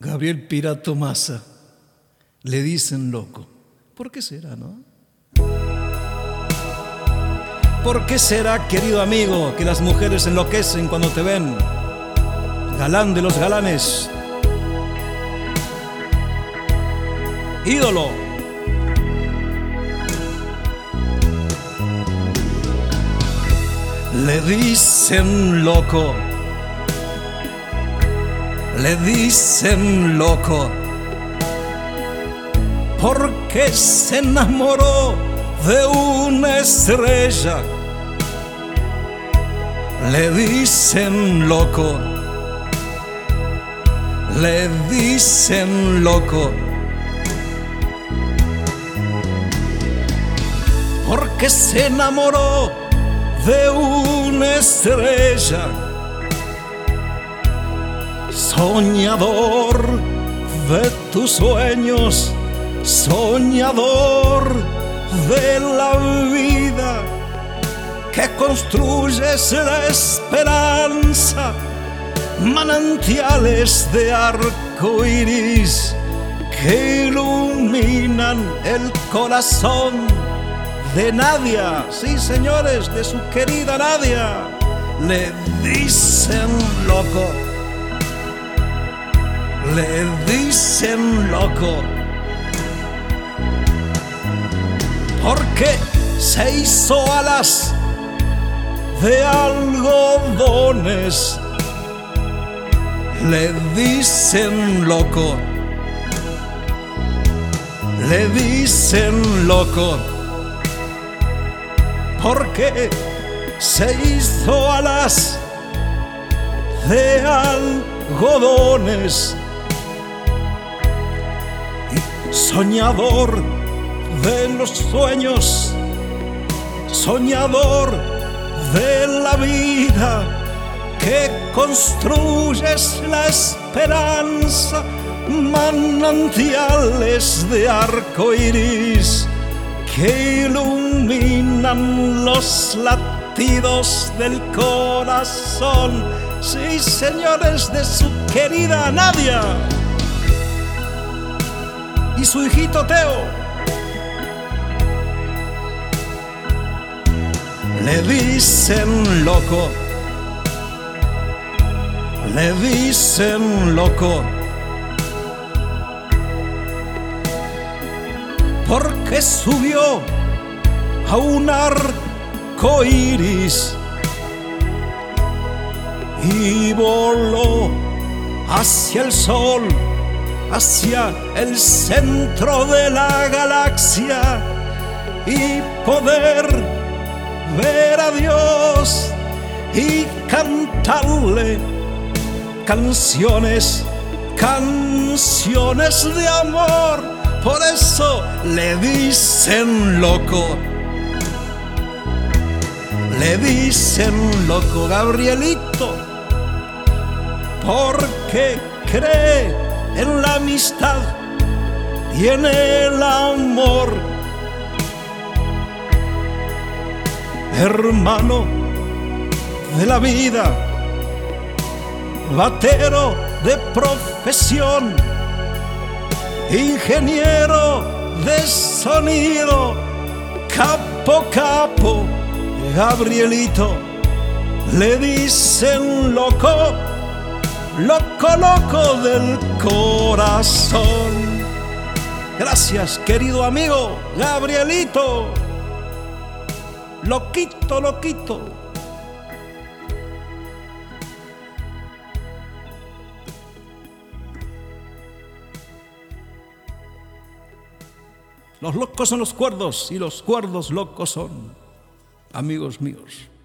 Gabriel Pirato Massa, le dicen loco. ¿Por qué será, no? ¿Por qué será, querido amigo, que las mujeres enloquecen cuando te ven? Galán de los galanes, ídolo. Le dicen loco, le dicen loco, porque se enamoró de una estrella. Le dicen loco, le dicen loco, porque se enamoró de una estrella. Soñador de tus sueños, soñador de la vida, que construyes la esperanza, manantiales de arco iris que iluminan el corazón de Nadia. Sí, señores, de su querida Nadia. Le dicen loco, le dicen loco, porque se hizo alas de algodones. Le dicen loco, le dicen loco, porque se hizo alas de algodones. Y soñador de los sueños, soñador de la vida, que construyes la esperanza, manantiales de arco iris que iluminan los latidos del corazón. Sí, señores, de su querida Nadia y su hijito Teo. Le dicen loco, le dicen loco, porque subió a un arco iris y voló hacia el sol, hacia el centro de la galaxia, y poder ver a Dios y cantarle canciones, canciones de amor. Por eso le dicen loco, le dicen loco, Gabrielito, porque cree en la amistad y en el amor. Hermano de la vida, batero de profesión, ingeniero de sonido, capo, capo, Gabrielito. Le dicen loco, loco, loco del corazón. Gracias, querido amigo Gabrielito. Loquito, loquito. Los locos son los cuerdos y los cuerdos locos son amigos míos.